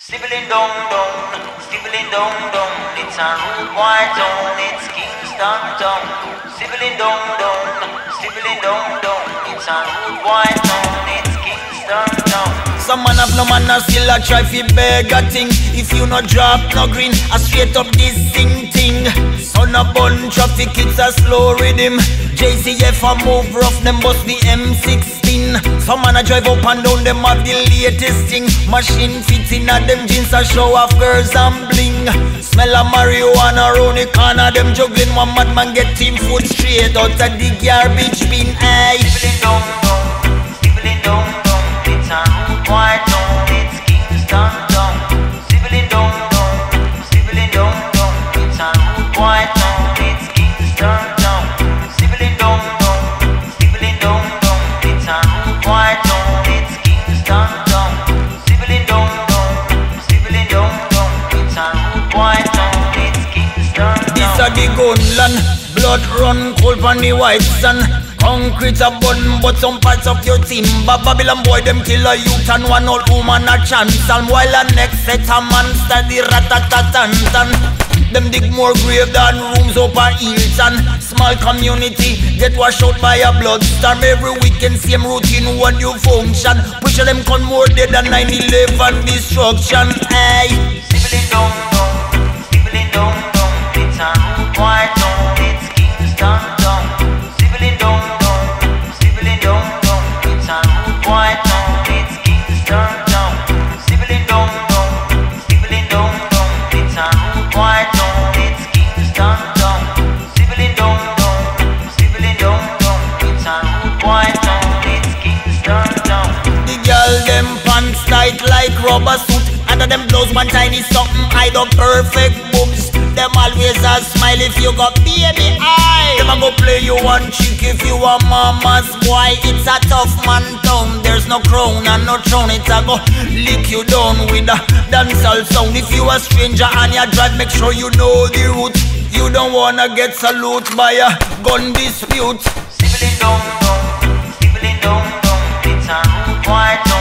Stibbling down, stibbling down, it's a rude white town, it's Kingston town. Stibbling down, stibbling down, it's a rude white town, it's Kingston town. Some man have no manner, still a try fi beg a thing. If you no drop no green, a straight up this thing. Son a bun traffic, it's a slow rhythm. JCF a move rough, them bust the M16. Some man a drive up and down, them have the latest thing. Machine fits in a them jeans a show off girls and bling. Smell of marijuana round the corner, them juggling. One madman get team food straight out of the garbage bin. Aye. Stibbling down, it's a rude white town, it's Kingston town. Stibbling down, it's a rude white town, it's Kingston town. Stibbling down, it's a rude white town, it's Kingston town. Stibbling down, it's a rude white town, it's Kingston town. This a the gunland, blood run cold pon the white sun. Concrete a bun, but some parts of your team. Babylon boy, them kill a youth and one old woman a chance. And while a next set a man study rat-a-tat-tan-tan. Them dig more grave than rooms up a Hilton. Small community get washed out by a bloodstorm. Every weekend same routine, one new function. Push them con more dead than 9/11 destruction. Aye. Stibbling down, it's a rude white town, it's Kingston town. Stibbling down, it's a rude white town, it's Kingston town. Stibbling down, it's a rude white town, it's Kingston town. Stibbling down, it's a rude white town, it's Kingston town. The girl them pants tight like rubber suit. Under them blouse one tiny something hide up perfect boobs. Them always a smile if you got baby eye. Them a go play you one chick if you a mama's boy. It's a tough man town. There's no crown and no throne. It's a go lick you down with a dancehall sound. If you a stranger and you drive, make sure you know the route. You don't wanna get salute by a gun dispute. Stibbling down, it's a rude white town.